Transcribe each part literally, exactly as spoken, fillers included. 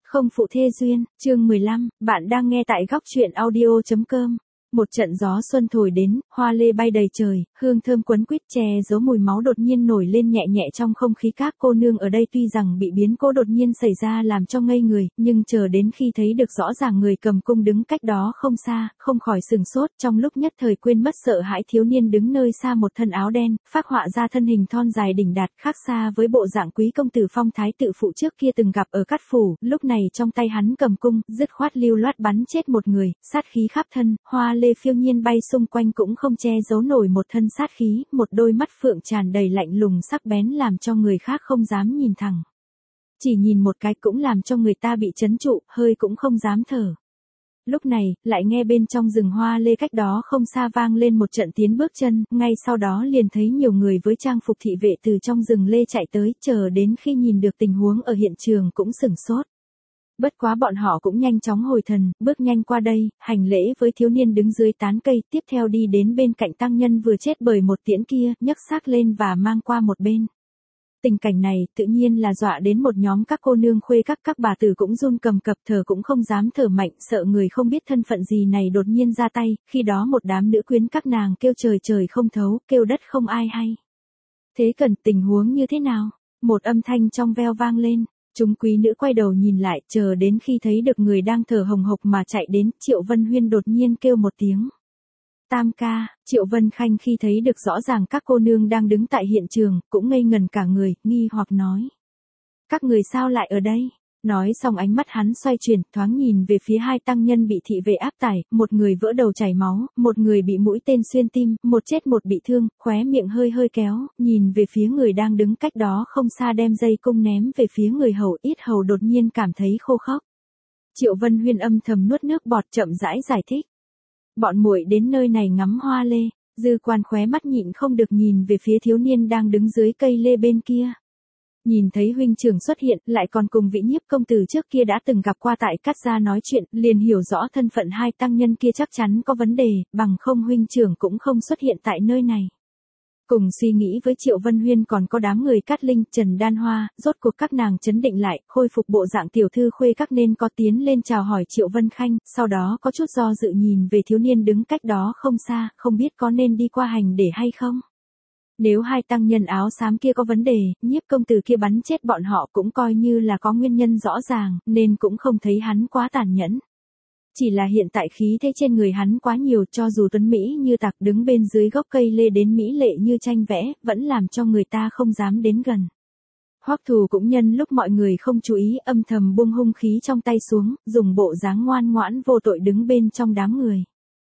Không phụ thê duyên, chương mười lăm, bạn đang nghe tại góc truyện audio chấm com. Một trận gió xuân thổi đến, hoa lê bay đầy trời, hương thơm quấn quýt, che giấu mùi máu đột nhiên nổi lên nhẹ nhẹ trong không khí. Các cô nương ở đây tuy rằng bị biến cố đột nhiên xảy ra làm cho ngây người, nhưng chờ đến khi thấy được rõ ràng người cầm cung đứng cách đó không xa, không khỏi sừng sốt, trong lúc nhất thời quên mất sợ hãi. Thiếu niên đứng nơi xa một thân áo đen, phác họa ra thân hình thon dài đỉnh đạt, khác xa với bộ dạng quý công tử phong thái tự phụ trước kia từng gặp ở Cát Phủ. Lúc này trong tay hắn cầm cung, dứt khoát lưu loát bắn chết một người, sát khí khắp thân, hoa lê phiêu nhiên bay xung quanh cũng không che giấu nổi một thân sát khí, một đôi mắt phượng tràn đầy lạnh lùng sắc bén làm cho người khác không dám nhìn thẳng. Chỉ nhìn một cái cũng làm cho người ta bị chấn trụ, hơi cũng không dám thở. Lúc này, lại nghe bên trong rừng hoa lê cách đó không xa vang lên một trận tiếng bước chân, ngay sau đó liền thấy nhiều người với trang phục thị vệ từ trong rừng lê chạy tới, chờ đến khi nhìn được tình huống ở hiện trường cũng sửng sốt. Bất quá bọn họ cũng nhanh chóng hồi thần, bước nhanh qua đây, hành lễ với thiếu niên đứng dưới tán cây, tiếp theo đi đến bên cạnh tăng nhân vừa chết bởi một tiễn kia, nhấc xác lên và mang qua một bên. Tình cảnh này tự nhiên là dọa đến một nhóm các cô nương khuê các các bà tử cũng run cầm cập, thở cũng không dám thở mạnh, sợ người không biết thân phận gì này đột nhiên ra tay. Khi đó một đám nữ quyến các nàng kêu trời trời không thấu, kêu đất không ai hay. Thế cần tình huống như thế nào? Một âm thanh trong veo vang lên. Chúng quý nữ quay đầu nhìn lại, chờ đến khi thấy được người đang thở hồng hộc mà chạy đến, Triệu Vân Huyên đột nhiên kêu một tiếng. Tam ca. Triệu Vân Khanh khi thấy được rõ ràng các cô nương đang đứng tại hiện trường, cũng ngây ngần cả người, nghi hoặc nói. Các người sao lại ở đây? Nói xong ánh mắt hắn xoay chuyển, thoáng nhìn về phía hai tăng nhân bị thị vệ áp tải, một người vỡ đầu chảy máu, một người bị mũi tên xuyên tim, một chết một bị thương, khóe miệng hơi hơi kéo, nhìn về phía người đang đứng cách đó không xa đem dây cung ném về phía người hầu, yết hầu đột nhiên cảm thấy khô khốc. Triệu Vân Huyên âm thầm nuốt nước bọt, chậm rãi giải thích. Bọn muội đến nơi này ngắm hoa lê, Dư Quan khóe mắt nhịn không được nhìn về phía thiếu niên đang đứng dưới cây lê bên kia. Nhìn thấy huynh trưởng xuất hiện, lại còn cùng vị nhiếp công tử trước kia đã từng gặp qua tại Cát gia nói chuyện, liền hiểu rõ thân phận hai tăng nhân kia chắc chắn có vấn đề, bằng không huynh trưởng cũng không xuất hiện tại nơi này. Cùng suy nghĩ với Triệu Vân Huyên còn có đám người Cát Linh, Trần Đan Hoa, rốt cuộc các nàng trấn định lại, khôi phục bộ dạng tiểu thư khuê các nên có tiến lên chào hỏi Triệu Vân Khanh, sau đó có chút do dự nhìn về thiếu niên đứng cách đó không xa, không biết có nên đi qua hành để hay không. Nếu hai tăng nhân áo xám kia có vấn đề, nhiếp công tử kia bắn chết bọn họ cũng coi như là có nguyên nhân rõ ràng, nên cũng không thấy hắn quá tàn nhẫn. Chỉ là hiện tại khí thế trên người hắn quá nhiều, cho dù tuấn Mỹ như tặc đứng bên dưới gốc cây lê đến mỹ lệ như tranh vẽ, vẫn làm cho người ta không dám đến gần. Hoắc Thù cũng nhân lúc mọi người không chú ý âm thầm buông hung khí trong tay xuống, dùng bộ dáng ngoan ngoãn vô tội đứng bên trong đám người.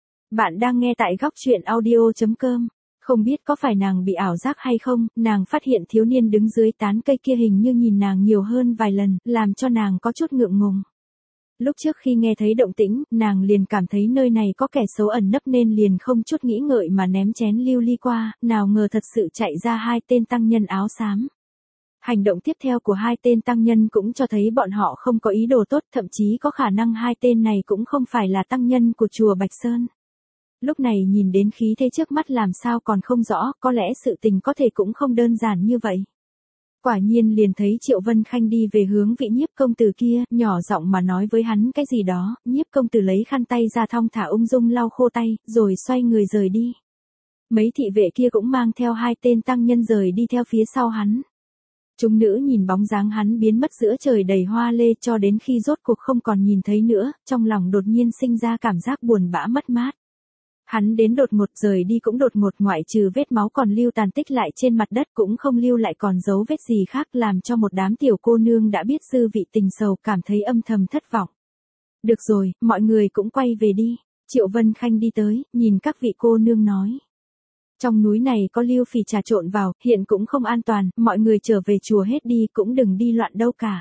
Bạn đang nghe tại góc truyện audio chấm com. Không biết có phải nàng bị ảo giác hay không, nàng phát hiện thiếu niên đứng dưới tán cây kia hình như nhìn nàng nhiều hơn vài lần, làm cho nàng có chút ngượng ngùng. Lúc trước khi nghe thấy động tĩnh, nàng liền cảm thấy nơi này có kẻ xấu ẩn nấp nên liền không chút nghĩ ngợi mà ném chén lưu ly qua, nào ngờ thật sự chạy ra hai tên tăng nhân áo xám. Hành động tiếp theo của hai tên tăng nhân cũng cho thấy bọn họ không có ý đồ tốt, thậm chí có khả năng hai tên này cũng không phải là tăng nhân của chùa Bạch Sơn. Lúc này nhìn đến khí thế trước mắt làm sao còn không rõ, có lẽ sự tình có thể cũng không đơn giản như vậy. Quả nhiên liền thấy Triệu Vân Khanh đi về hướng vị nhiếp công tử kia, nhỏ giọng mà nói với hắn cái gì đó, nhiếp công tử lấy khăn tay ra thong thả ung dung lau khô tay, rồi xoay người rời đi. Mấy thị vệ kia cũng mang theo hai tên tăng nhân rời đi theo phía sau hắn. Chúng nữ nhìn bóng dáng hắn biến mất giữa trời đầy hoa lê cho đến khi rốt cuộc không còn nhìn thấy nữa, trong lòng đột nhiên sinh ra cảm giác buồn bã mất mát. Hắn đến đột ngột rời đi cũng đột ngột, ngoại trừ vết máu còn lưu tàn tích lại trên mặt đất cũng không lưu lại còn dấu vết gì khác, làm cho một đám tiểu cô nương đã biết dư vị tình sầu cảm thấy âm thầm thất vọng. Được rồi, mọi người cũng quay về đi. Triệu Vân Khanh đi tới, nhìn các vị cô nương nói. Trong núi này có lưu phỉ trà trộn vào, hiện cũng không an toàn, mọi người trở về chùa hết đi, cũng đừng đi loạn đâu cả.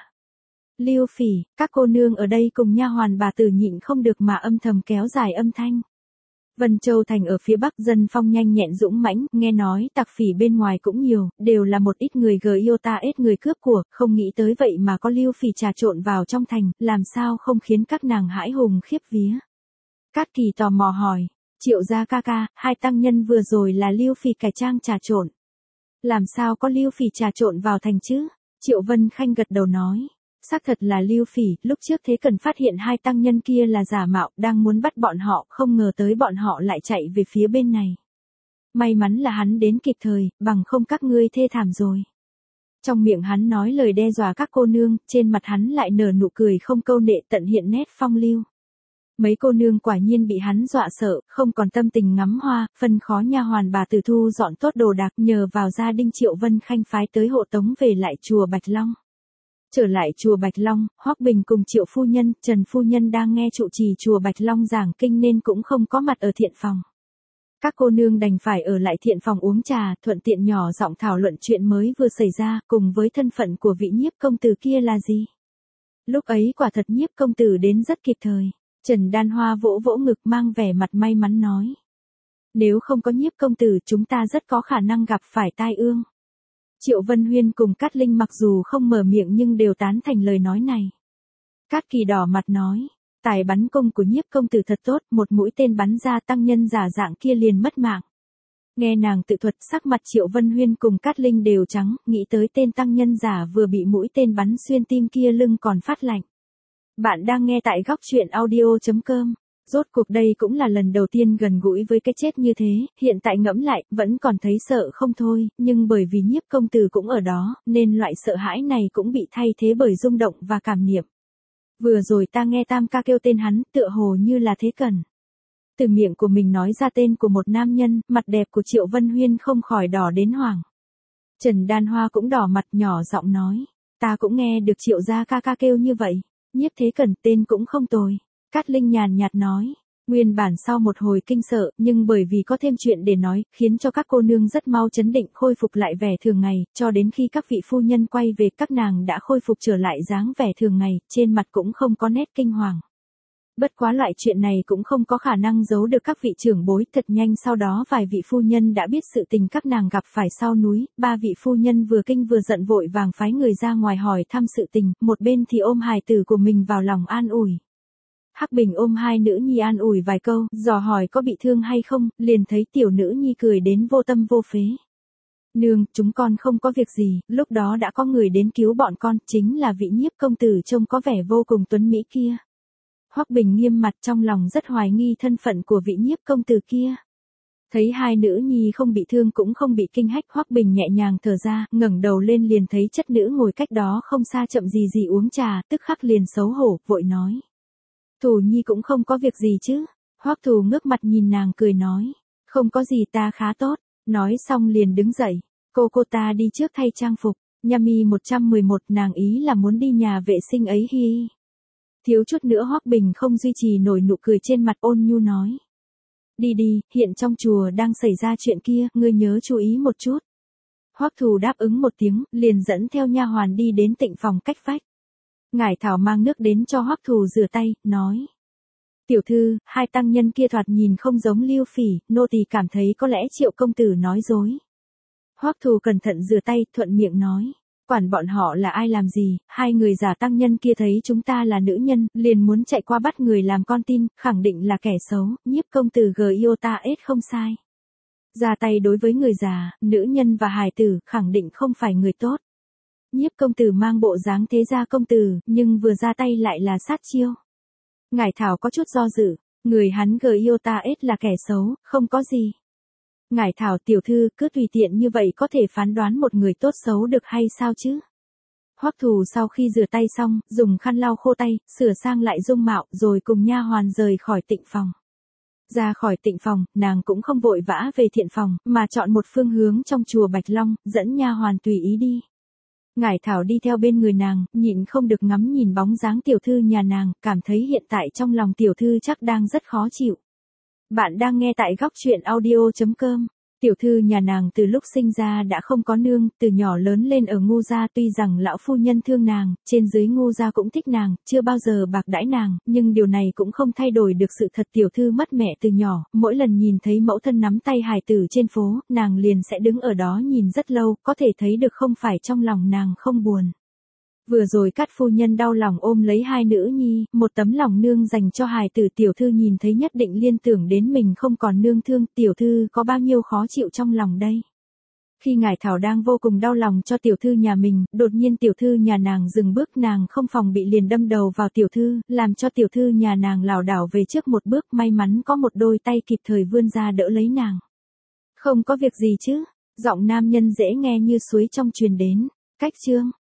Lưu phỉ, các cô nương ở đây cùng nha hoàn bà tử nhịn không được mà âm thầm kéo dài âm thanh. Vân Châu thành ở phía bắc dân phong nhanh nhẹn dũng mãnh, nghe nói tặc phỉ bên ngoài cũng nhiều, đều là một ít người gờ yêu ta ết người cướp của, không nghĩ tới vậy mà có lưu phỉ trà trộn vào trong thành, làm sao không khiến các nàng hãi hùng khiếp vía. Cát Kỳ tò mò hỏi, Triệu gia ca ca, hai tăng nhân vừa rồi là lưu phỉ cải trang trà trộn. Làm sao có lưu phỉ trà trộn vào thành chứ? Triệu Vân Khanh gật đầu nói. Xác thật là Lưu Phỉ, lúc trước Thế Cần phát hiện hai tăng nhân kia là giả mạo, đang muốn bắt bọn họ, không ngờ tới bọn họ lại chạy về phía bên này. May mắn là hắn đến kịp thời, bằng không các ngươi thê thảm rồi. Trong miệng hắn nói lời đe dọa các cô nương, trên mặt hắn lại nở nụ cười không câu nệ tận hiện nét phong lưu. Mấy cô nương quả nhiên bị hắn dọa sợ, không còn tâm tình ngắm hoa, phân khó nha hoàn bà Từ thu dọn tốt đồ đạc nhờ vào gia đình Triệu Vân Khanh phái tới hộ tống về lại chùa Bạch Long. Trở lại chùa Bạch Long, Hoắc Bình cùng Triệu phu nhân, Trần phu nhân đang nghe trụ trì chùa Bạch Long giảng kinh nên cũng không có mặt ở thiện phòng. Các cô nương đành phải ở lại thiện phòng uống trà, thuận tiện nhỏ giọng thảo luận chuyện mới vừa xảy ra, cùng với thân phận của vị nhiếp công tử kia là gì. Lúc ấy quả thật nhiếp công tử đến rất kịp thời. Trần Đan Hoa vỗ vỗ ngực mang vẻ mặt may mắn nói. Nếu không có nhiếp công tử chúng ta rất có khả năng gặp phải tai ương. Triệu Vân Huyên cùng Cát Linh mặc dù không mở miệng nhưng đều tán thành lời nói này. Cát Kỳ đỏ mặt nói, tài bắn cung của nhiếp công tử thật tốt, một mũi tên bắn ra tăng nhân giả dạng kia liền mất mạng. Nghe nàng tự thuật sắc mặt Triệu Vân Huyên cùng Cát Linh đều trắng, nghĩ tới tên tăng nhân giả vừa bị mũi tên bắn xuyên tim kia lưng còn phát lạnh. Bạn đang nghe tại góc truyện audio chấm com. Rốt cuộc đây cũng là lần đầu tiên gần gũi với cái chết như thế, hiện tại ngẫm lại, vẫn còn thấy sợ không thôi, nhưng bởi vì nhiếp công tử cũng ở đó, nên loại sợ hãi này cũng bị thay thế bởi rung động và cảm niệm. Vừa rồi ta nghe Tam ca kêu tên hắn, tựa hồ như là Thế Cần. Từ miệng của mình nói ra tên của một nam nhân, mặt đẹp của Triệu Vân Huyên không khỏi đỏ đến hoảng. Trần Đan Hoa cũng đỏ mặt nhỏ giọng nói, ta cũng nghe được Triệu gia ca ca kêu như vậy. Nhiếp Thế Cần tên cũng không tồi. Cát Linh nhàn nhạt nói. Nguyên bản sau một hồi kinh sợ, nhưng bởi vì có thêm chuyện để nói, khiến cho các cô nương rất mau chấn định khôi phục lại vẻ thường ngày, cho đến khi các vị phu nhân quay về các nàng đã khôi phục trở lại dáng vẻ thường ngày, trên mặt cũng không có nét kinh hoàng. Bất quá loại chuyện này cũng không có khả năng giấu được các vị trưởng bối, thật nhanh sau đó vài vị phu nhân đã biết sự tình các nàng gặp phải sau núi, ba vị phu nhân vừa kinh vừa giận vội vàng phái người ra ngoài hỏi thăm sự tình, một bên thì ôm hài tử của mình vào lòng an ủi. Hắc Bình ôm hai nữ nhi an ủi vài câu, dò hỏi có bị thương hay không, liền thấy tiểu nữ nhi cười đến vô tâm vô phế. Nương, chúng con không có việc gì, lúc đó đã có người đến cứu bọn con, chính là vị nhiếp công tử trông có vẻ vô cùng tuấn mỹ kia. Hoắc Bình nghiêm mặt trong lòng rất hoài nghi thân phận của vị nhiếp công tử kia. Thấy hai nữ nhi không bị thương cũng không bị kinh hách, Hoắc Bình nhẹ nhàng thở ra, ngẩng đầu lên liền thấy chất nữ ngồi cách đó không xa chậm gì gì uống trà, tức khắc liền xấu hổ, vội nói. Thù nhi cũng không có việc gì chứ. Hoắc Thù ngước mặt nhìn nàng cười nói. Không có gì, ta khá tốt. Nói xong liền đứng dậy. Cô cô ta đi trước thay trang phục. Nha mi một trăm mười một nàng ý là muốn đi nhà vệ sinh ấy hi. Thiếu chút nữa Hoắc Bình không duy trì nổi nụ cười trên mặt, ôn nhu nói. Đi đi, hiện trong chùa đang xảy ra chuyện kia, ngươi nhớ chú ý một chút. Hoắc Thù đáp ứng một tiếng, liền dẫn theo nha hoàn đi đến tịnh phòng cách vách. Ngải Thảo mang nước đến cho Hoắc Thù rửa tay, nói. Tiểu thư, hai tăng nhân kia thoạt nhìn không giống Lưu Phỉ, nô tỳ cảm thấy có lẽ Triệu công tử nói dối. Hoắc Thù cẩn thận rửa tay, thuận miệng nói. Quản bọn họ là ai làm gì, hai người giả tăng nhân kia thấy chúng ta là nữ nhân, liền muốn chạy qua bắt người làm con tin, khẳng định là kẻ xấu, nhiếp công tử gờ yêu ta ết không sai. Ra tay đối với người già, nữ nhân và hài tử, khẳng định không phải người tốt. Nhiếp công tử mang bộ dáng thế gia công tử, nhưng vừa ra tay lại là sát chiêu. Ngải Thảo có chút do dự, người hắn gờ yêu ta ết là kẻ xấu, không có gì. Ngải Thảo tiểu thư cứ tùy tiện như vậy có thể phán đoán một người tốt xấu được hay sao chứ? Hoắc Thù sau khi rửa tay xong, dùng khăn lau khô tay, sửa sang lại dung mạo, rồi cùng nha hoàn rời khỏi tịnh phòng. Ra khỏi tịnh phòng, nàng cũng không vội vã về thiện phòng, mà chọn một phương hướng trong chùa Bạch Long, dẫn nha hoàn tùy ý đi. Ngải Thảo đi theo bên người nàng, nhịn không được ngắm nhìn bóng dáng tiểu thư nhà nàng, cảm thấy hiện tại trong lòng tiểu thư chắc đang rất khó chịu. Bạn đang nghe tại góc truyện audio chấm com. Tiểu thư nhà nàng từ lúc sinh ra đã không có nương, từ nhỏ lớn lên ở Ngô gia, tuy rằng lão phu nhân thương nàng, trên dưới Ngô gia cũng thích nàng, chưa bao giờ bạc đãi nàng, nhưng điều này cũng không thay đổi được sự thật tiểu thư mất mẹ từ nhỏ, mỗi lần nhìn thấy mẫu thân nắm tay hài tử trên phố, nàng liền sẽ đứng ở đó nhìn rất lâu, có thể thấy được không phải trong lòng nàng không buồn. Vừa rồi Cát phu nhân đau lòng ôm lấy hai nữ nhi, một tấm lòng nương dành cho hài tử, tiểu thư nhìn thấy nhất định liên tưởng đến mình không còn nương thương, tiểu thư có bao nhiêu khó chịu trong lòng đây. Khi Ngải Thảo đang vô cùng đau lòng cho tiểu thư nhà mình, đột nhiên tiểu thư nhà nàng dừng bước, nàng không phòng bị liền đâm đầu vào tiểu thư, làm cho tiểu thư nhà nàng lảo đảo về trước một bước, may mắn có một đôi tay kịp thời vươn ra đỡ lấy nàng. Không có việc gì chứ? Giọng nam nhân dễ nghe như suối trong truyền đến. Cách chương